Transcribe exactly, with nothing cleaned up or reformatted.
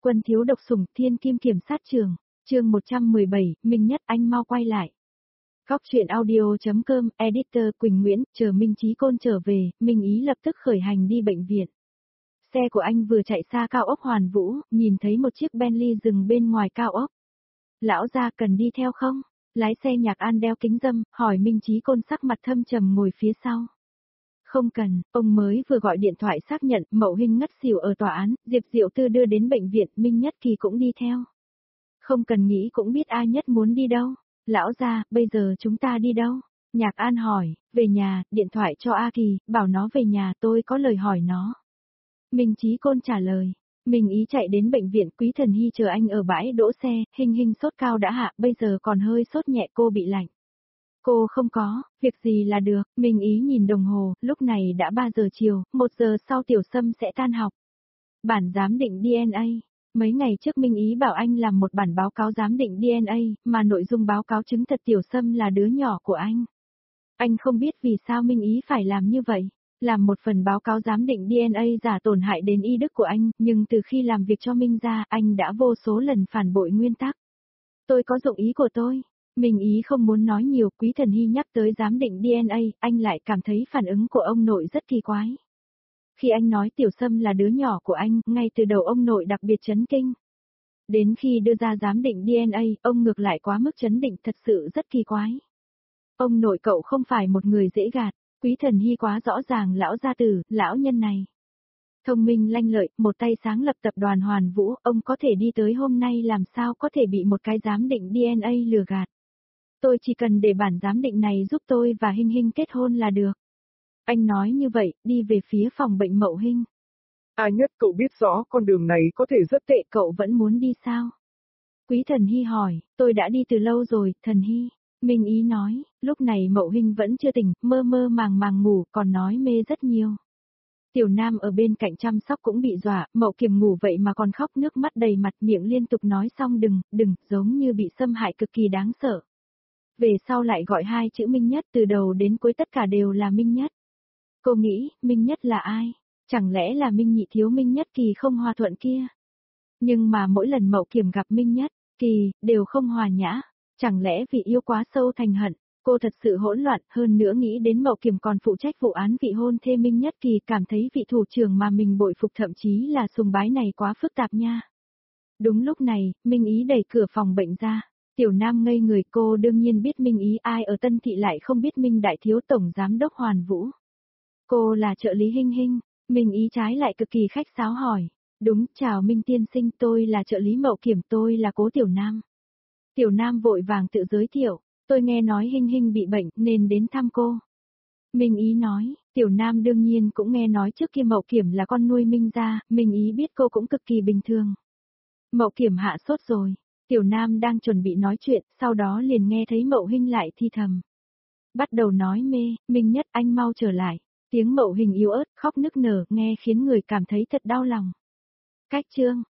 Quân thiếu độc sủng, thiên kim kiểm sát trường, chương một trăm mười bảy, Minh Nhất anh mau quay lại. Góc truyện audio.com, editor Quỳnh Nguyễn, chờ Minh Chí Côn trở về, Minh Ý lập tức khởi hành đi bệnh viện. Xe của anh vừa chạy xa cao ốc Hoàn Vũ, nhìn thấy một chiếc Bentley dừng bên ngoài cao ốc. Lão gia cần đi theo không? Lái xe Nhạc An đeo kính râm, hỏi Minh Chí Côn sắc mặt thâm trầm ngồi phía sau. Không cần, ông mới vừa gọi điện thoại xác nhận Mậu Hinh ngất xỉu ở tòa án, Diệp Diệu Tư đưa đến bệnh viện, Minh Nhất Kỳ cũng đi theo. Không cần nghĩ cũng biết ai nhất muốn đi đâu. Lão gia, bây giờ chúng ta đi đâu? Nhạc An hỏi, về nhà, điện thoại cho A Kỳ, bảo nó về nhà, tôi có lời hỏi nó. Minh Chí Côn trả lời. Minh Ý chạy đến bệnh viện, Quý Thần Hy chờ anh ở bãi đỗ xe, Hinh Hinh sốt cao đã hạ, bây giờ còn hơi sốt nhẹ, cô bị lạnh. Cô không có, việc gì là được, Minh Ý nhìn đồng hồ, lúc này đã ba giờ chiều, một giờ sau Tiểu Sâm sẽ tan học. Bản giám định đê en a, mấy ngày trước Minh Ý bảo anh làm một bản báo cáo giám định đê en a, mà nội dung báo cáo chứng thật Tiểu Sâm là đứa nhỏ của anh. Anh không biết vì sao Minh Ý phải làm như vậy, làm một phần báo cáo giám định đê en a giả tổn hại đến y đức của anh, nhưng từ khi làm việc cho Minh gia, anh đã vô số lần phản bội nguyên tắc. Tôi có dụng ý của tôi. Minh Ý không muốn nói nhiều, Quý Thần Hy nhắc tới giám định đê en a, anh lại cảm thấy phản ứng của ông nội rất kỳ quái. Khi anh nói Tiểu Sâm là đứa nhỏ của anh, ngay từ đầu ông nội đặc biệt chấn kinh. Đến khi đưa ra giám định đê en a, ông ngược lại quá mức chấn định, thật sự rất kỳ quái. Ông nội cậu không phải một người dễ gạt, Quý Thần Hy quá rõ ràng lão gia tử, lão nhân này. Thông minh lanh lợi, một tay sáng lập tập đoàn Hoàn Vũ, ông có thể đi tới hôm nay làm sao có thể bị một cái giám định đê en a lừa gạt. Tôi chỉ cần để bản giám định này giúp tôi và Hinh Hinh kết hôn là được. Anh nói như vậy, đi về phía phòng bệnh Mậu Hinh. A Nhất, cậu biết rõ con đường này có thể rất tệ, cậu vẫn muốn đi sao? Quý Thần Hy hỏi, tôi đã đi từ lâu rồi, Thần Hy. Minh Ý nói, lúc này Mậu Hinh vẫn chưa tỉnh, mơ mơ màng màng ngủ, còn nói mê rất nhiều. Tiểu Nam ở bên cạnh chăm sóc cũng bị dọa, Mậu Kiềm ngủ vậy mà còn khóc nước mắt đầy mặt, miệng liên tục nói xong đừng, đừng, giống như bị xâm hại cực kỳ đáng sợ. Về sau lại gọi hai chữ Minh Nhất, từ đầu đến cuối tất cả đều là Minh Nhất. Cô nghĩ, Minh Nhất là ai? Chẳng lẽ là Minh Nhị thiếu Minh Nhất Kỳ không hòa thuận kia? Nhưng mà mỗi lần Mậu Kiềm gặp Minh Nhất Kỳ, đều không hòa nhã. Chẳng lẽ vì yêu quá sâu thành hận, cô thật sự hỗn loạn, hơn nữa nghĩ đến Mậu Kiềm còn phụ trách vụ án vị hôn thê Minh Nhất Kỳ, cảm thấy vị thủ trưởng mà mình bội phục thậm chí là sùng bái này quá phức tạp nha. Đúng lúc này, Minh Ý đẩy cửa phòng bệnh ra. Tiểu Nam ngây người, cô đương nhiên biết Minh Ý, ai ở Tân Thị lại không biết Minh Đại thiếu tổng giám đốc Hoàn Vũ. Cô là trợ lý Hinh Hinh. Minh Ý trái lại cực kỳ khách sáo hỏi. Đúng, chào Minh tiên sinh, tôi là trợ lý Mậu Kiểm, tôi là Cố Tiểu Nam. Tiểu Nam vội vàng tự giới thiệu, tôi nghe nói Hinh Hinh bị bệnh nên đến thăm cô. Minh Ý nói, Tiểu Nam đương nhiên cũng nghe nói trước kia Mậu Kiểm là con nuôi Minh gia, Minh Ý biết cô cũng cực kỳ bình thường. Mậu Kiểm hạ sốt rồi. Tiểu Nam đang chuẩn bị nói chuyện, sau đó liền nghe thấy Mậu Hinh lại thi thầm. Bắt đầu nói mê, Minh Nhất anh mau trở lại. Tiếng Mậu Hinh yếu ớt, khóc nức nở, nghe khiến người cảm thấy thật đau lòng. Cách chương,